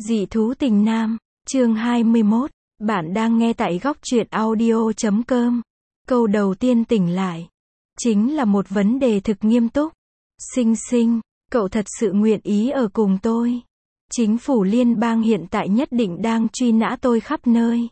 Dị thú tình nam, chương 21, bạn đang nghe tại góc truyện audio.com. Câu đầu tiên tỉnh lại, chính là một vấn đề thực nghiêm túc. Sinh sinh, cậu thật sự nguyện ý ở cùng tôi. Chính phủ liên bang hiện tại nhất định đang truy nã tôi khắp nơi.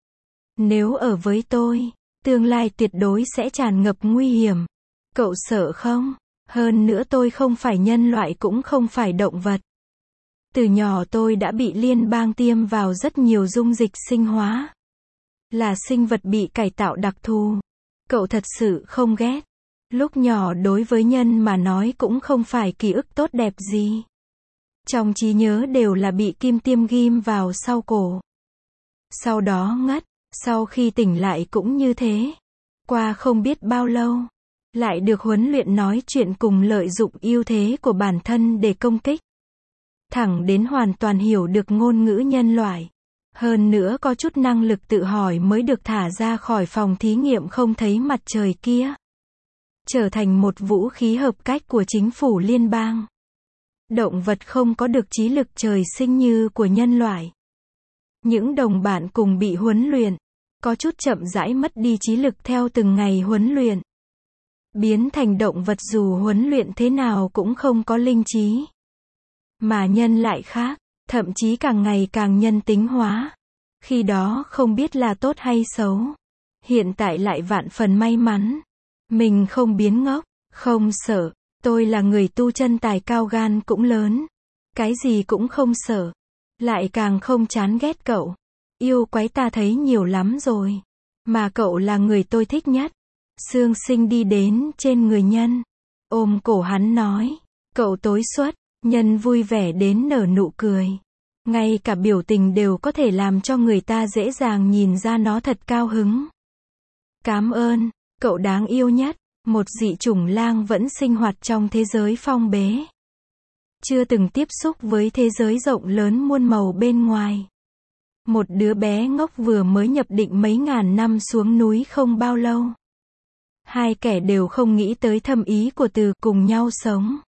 Nếu ở với tôi, tương lai tuyệt đối sẽ tràn ngập nguy hiểm. Cậu sợ không? Hơn nữa tôi không phải nhân loại cũng không phải động vật. Từ nhỏ tôi đã bị liên bang tiêm vào rất nhiều dung dịch sinh hóa. Là sinh vật bị cải tạo đặc thù. Cậu thật sự không ghét. Lúc nhỏ đối với nhân mà nói cũng không phải ký ức tốt đẹp gì. Trong trí nhớ đều là bị kim tiêm ghim vào sau cổ. Sau đó ngất, sau khi tỉnh lại cũng như thế. Qua không biết bao lâu, lại được huấn luyện nói chuyện cùng lợi dụng ưu thế của bản thân để công kích. Thẳng đến hoàn toàn hiểu được ngôn ngữ nhân loại. Hơn nữa có chút năng lực tự hỏi mới được thả ra khỏi phòng thí nghiệm không thấy mặt trời kia. Trở thành một vũ khí hợp cách của chính phủ liên bang. Động vật không có được trí lực trời sinh như của nhân loại. Những đồng bạn cùng bị huấn luyện, có chút chậm rãi mất đi trí lực theo từng ngày huấn luyện. Biến thành động vật dù huấn luyện thế nào cũng không có linh trí. Mà nhân lại khác, thậm chí càng ngày càng nhân tính hóa. Khi đó không biết là tốt hay xấu. Hiện tại lại vạn phần may mắn. Mình không biến ngốc, không sợ. Tôi là người tu chân tài cao gan cũng lớn. Cái gì cũng không sợ. Lại càng không chán ghét cậu. Yêu quái ta thấy nhiều lắm rồi. Mà cậu là người tôi thích nhất. Sương Sinh đi đến trên người nhân. Ôm cổ hắn nói. Cậu tối xuất. Nhân vui vẻ đến nở nụ cười. Ngay cả biểu tình đều có thể làm cho người ta dễ dàng nhìn ra nó thật cao hứng. Cảm ơn, cậu đáng yêu nhất. Một dị chủng lang vẫn sinh hoạt trong thế giới phong bế. Chưa từng tiếp xúc với thế giới rộng lớn muôn màu bên ngoài. Một đứa bé ngốc vừa mới nhập định mấy ngàn năm xuống núi không bao lâu. Hai kẻ đều không nghĩ tới thâm ý của từ cùng nhau sống.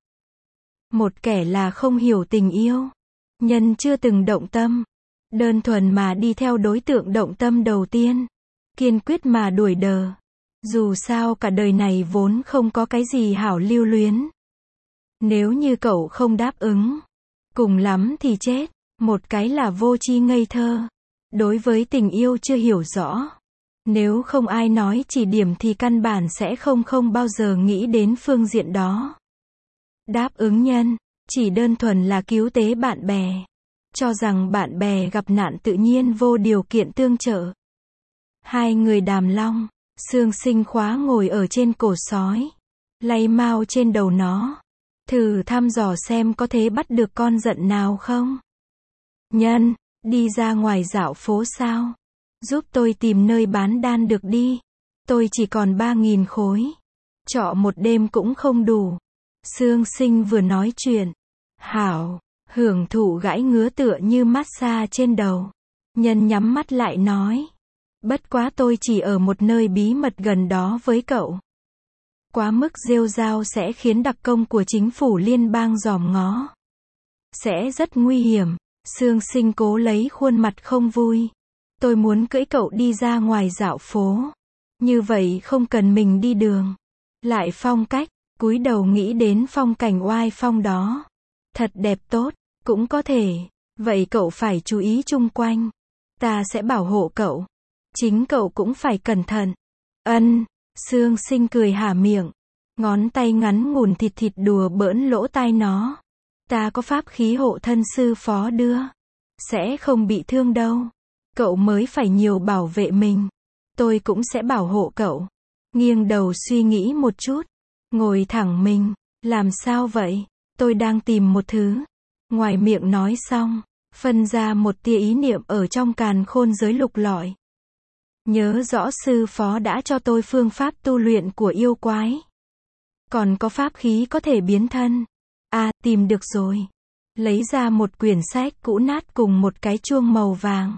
Một kẻ là không hiểu tình yêu. Nhân chưa từng động tâm. Đơn thuần mà đi theo đối tượng động tâm đầu tiên. Kiên quyết mà đuổi đờ. Dù sao cả đời này vốn không có cái gì hảo lưu luyến. Nếu như cậu không đáp ứng, cùng lắm thì chết. Một cái là vô tri ngây thơ. Đối với tình yêu chưa hiểu rõ. Nếu không ai nói chỉ điểm thì căn bản sẽ không bao giờ nghĩ đến phương diện đó. Đáp ứng nhân, chỉ đơn thuần là cứu tế bạn bè. Cho rằng bạn bè gặp nạn tự nhiên vô điều kiện tương trợ. Hai người đàm long, Sương Sinh khóa ngồi ở trên cổ sói. Lay mao trên đầu nó. Thử thăm dò xem có thể bắt được con giận nào không. Nhân, đi ra ngoài dạo phố sao? Giúp tôi tìm nơi bán đan được đi. Tôi chỉ còn 3.000 khối. Trọ một đêm cũng không đủ. Sương Sinh vừa nói chuyện. Hảo, hưởng thụ gãi ngứa tựa như massage trên đầu. Nhân nhắm mắt lại nói. Bất quá tôi chỉ ở một nơi bí mật gần đó với cậu. Quá mức rêu rao sẽ khiến đặc công của chính phủ liên bang dòm ngó. Sẽ rất nguy hiểm. Sương Sinh cố lấy khuôn mặt không vui. Tôi muốn cưỡi cậu đi ra ngoài dạo phố. Như vậy không cần mình đi đường. Lại phong cách. Cúi đầu nghĩ đến phong cảnh oai phong đó. Thật đẹp tốt, cũng có thể. Vậy cậu phải chú ý chung quanh. Ta sẽ bảo hộ cậu. Chính cậu cũng phải cẩn thận. Ân, Sương Sinh cười hả miệng. Ngón tay ngắn ngủn thịt đùa bỡn lỗ tai nó. Ta có pháp khí hộ thân sư phó đưa. Sẽ không bị thương đâu. Cậu mới phải nhiều bảo vệ mình. Tôi cũng sẽ bảo hộ cậu. Nghiêng đầu suy nghĩ một chút. Ngồi thẳng mình, làm sao vậy? Tôi đang tìm một thứ. Ngoài miệng nói xong, phân ra một tia ý niệm ở trong càn khôn giới lục lọi. Nhớ rõ sư phó đã cho tôi phương pháp tu luyện của yêu quái. Còn có pháp khí có thể biến thân. À, tìm được rồi. Lấy ra một quyển sách cũ nát cùng một cái chuông màu vàng.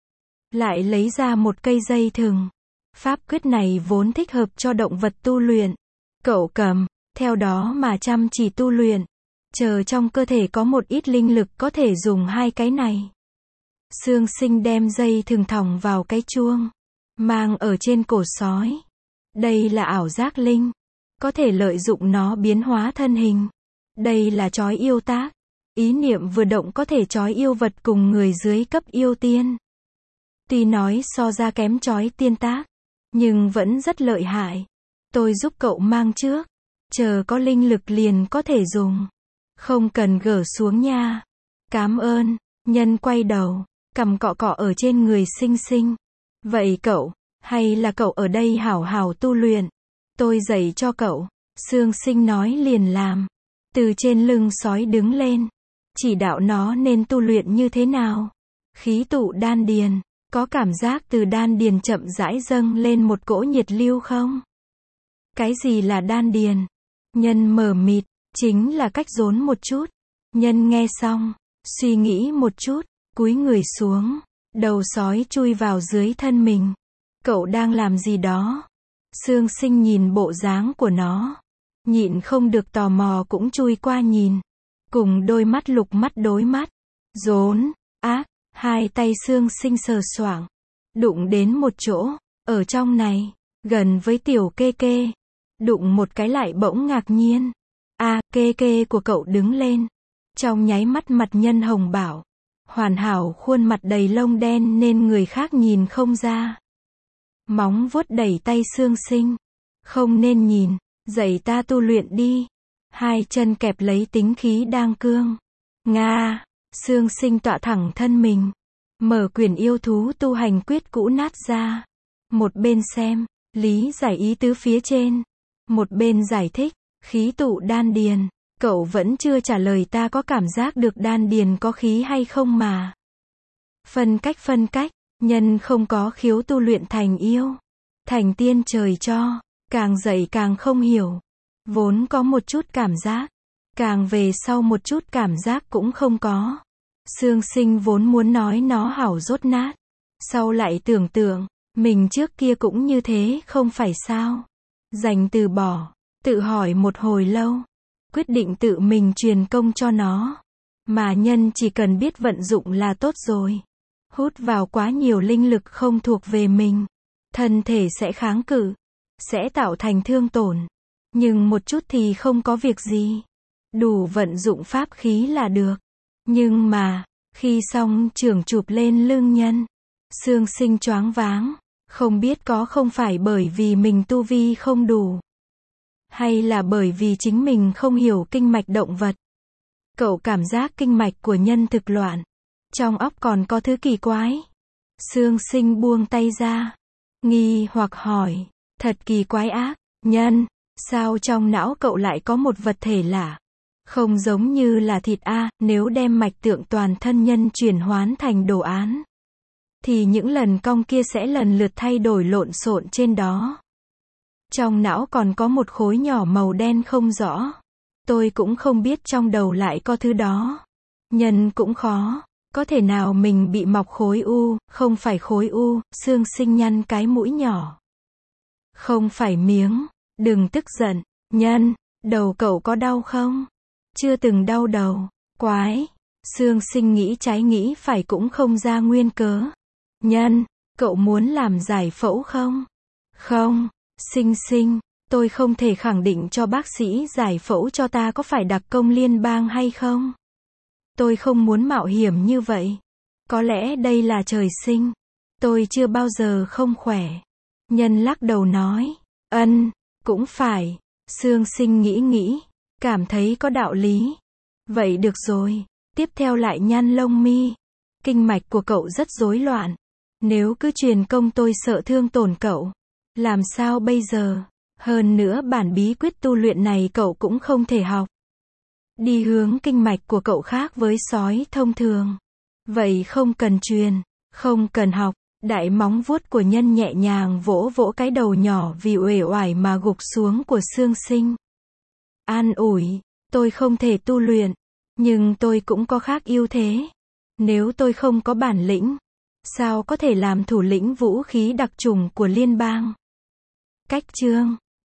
Lại lấy ra một cây dây thừng. Pháp quyết này vốn thích hợp cho động vật tu luyện. Cậu cầm, theo đó mà chăm chỉ tu luyện. Chờ trong cơ thể có một ít linh lực có thể dùng hai cái này. Sương Sinh đem dây thừng thòng vào cái chuông, mang ở trên cổ sói. Đây là ảo giác linh, có thể lợi dụng nó biến hóa thân hình. Đây là trói yêu tác. Ý niệm vừa động có thể trói yêu vật cùng người dưới cấp yêu tiên. Tuy nói so ra kém trói tiên tác, nhưng vẫn rất lợi hại. Tôi giúp cậu mang trước, chờ có linh lực liền có thể dùng. Không cần gỡ xuống nha. Cám ơn. Nhân quay đầu, cầm cọ cọ ở trên người Sinh Sinh. Vậy cậu, hay là cậu ở đây hảo hảo tu luyện? Tôi dạy cho cậu. Sương Sinh nói liền làm. Từ trên lưng sói đứng lên, chỉ đạo nó nên tu luyện như thế nào. Khí tụ đan điền, có cảm giác từ đan điền chậm rãi dâng lên một cỗ nhiệt lưu không? Cái gì là đan điền? Nhân mờ mịt, chính là cách rốn một chút. Nhân nghe xong, suy nghĩ một chút, cúi người xuống, đầu sói chui vào dưới thân mình. Cậu đang làm gì đó? Sương Sinh nhìn bộ dáng của nó, nhịn không được tò mò cũng chui qua nhìn. Cùng đôi mắt lục mắt đối mắt. Rốn, ác, hai tay Sương Sinh sờ soạng, đụng đến một chỗ, ở trong này, gần với tiểu kê kê. Đụng một cái lại bỗng ngạc nhiên. Kê kê của cậu đứng lên. Trong nháy mắt mặt Nhân hồng bảo. Hoàn hảo khuôn mặt đầy lông đen nên người khác nhìn không ra. Móng vuốt đẩy tay Sương Sinh. Không nên nhìn, dạy ta tu luyện đi. Hai chân kẹp lấy tính khí đang cương. Nga, Sương Sinh tọa thẳng thân mình. Mở quyển yêu thú tu hành quyết cũ nát ra. Một bên xem, lý giải ý tứ phía trên. Một bên giải thích, khí tụ đan điền. Cậu vẫn chưa trả lời ta có cảm giác được đan điền có khí hay không mà. Phân cách, Nhân không có khiếu tu luyện thành yêu. Thành tiên trời cho, càng dạy càng không hiểu. Vốn có một chút cảm giác, càng về sau một chút cảm giác cũng không có. Sương Sinh vốn muốn nói nó hảo dốt nát. Sau lại tưởng tượng, mình trước kia cũng như thế không phải sao. Dành từ bỏ, tự hỏi một hồi lâu. Quyết định tự mình truyền công cho nó. Mà Nhân chỉ cần biết vận dụng là tốt rồi. Hút vào quá nhiều linh lực không thuộc về mình. Thân thể sẽ kháng cự. Sẽ tạo thành thương tổn. Nhưng một chút thì không có việc gì. Đủ vận dụng pháp khí là được. Nhưng mà, khi xong trưởng chụp lên lưng Nhân. Sương Sinh choáng váng. Không biết có không phải bởi vì mình tu vi không đủ. Hay là bởi vì chính mình không hiểu kinh mạch động vật. Cậu cảm giác kinh mạch của Nhân thực loạn. Trong óc còn có thứ kỳ quái. Sương Sinh buông tay ra. Nghi hoặc hỏi. Thật kỳ quái ác. Nhân, sao trong não cậu lại có một vật thể lạ? Không giống như là thịt nếu đem mạch tượng toàn thân Nhân chuyển hoán thành đồ án. Thì những lần cong kia sẽ lần lượt thay đổi lộn xộn trên đó. Trong não còn có một khối nhỏ màu đen không rõ. Tôi cũng không biết trong đầu lại có thứ đó. Nhân cũng khó. Có thể nào mình bị mọc khối u, không phải khối u. Sương Sinh nhăn cái mũi nhỏ. Không phải miếng. Đừng tức giận. Nhân, đầu cậu có đau không? Chưa từng đau đầu. Quái. Sương Sinh nghĩ trái nghĩ phải cũng không ra nguyên cớ. Nhân, cậu muốn làm giải phẫu không? Không. Sinh Sinh, tôi không thể khẳng định cho bác sĩ giải phẫu cho ta có phải đặc công liên bang hay không. Tôi không muốn mạo hiểm như vậy. Có lẽ đây là trời sinh. Tôi chưa bao giờ không khỏe. Nhân lắc đầu nói. Cũng phải. Sương Sinh nghĩ, cảm thấy có đạo lý. Vậy được rồi. Tiếp theo lại nhăn lông mi. Kinh mạch của cậu rất rối loạn. Nếu cứ truyền công tôi sợ thương tổn cậu. Làm sao bây giờ? Hơn nữa bản bí quyết tu luyện này cậu cũng không thể học. Đi hướng kinh mạch của cậu khác với sói thông thường. Vậy không cần truyền, không cần học. Đại móng vuốt của Nhân nhẹ nhàng vỗ vỗ cái đầu nhỏ vì uể oải mà gục xuống của Sương Sinh. An ủi, tôi không thể tu luyện, nhưng tôi cũng có khác ưu thế. Nếu tôi không có bản lĩnh, sao có thể làm thủ lĩnh vũ khí đặc chủng của liên bang? Cách chương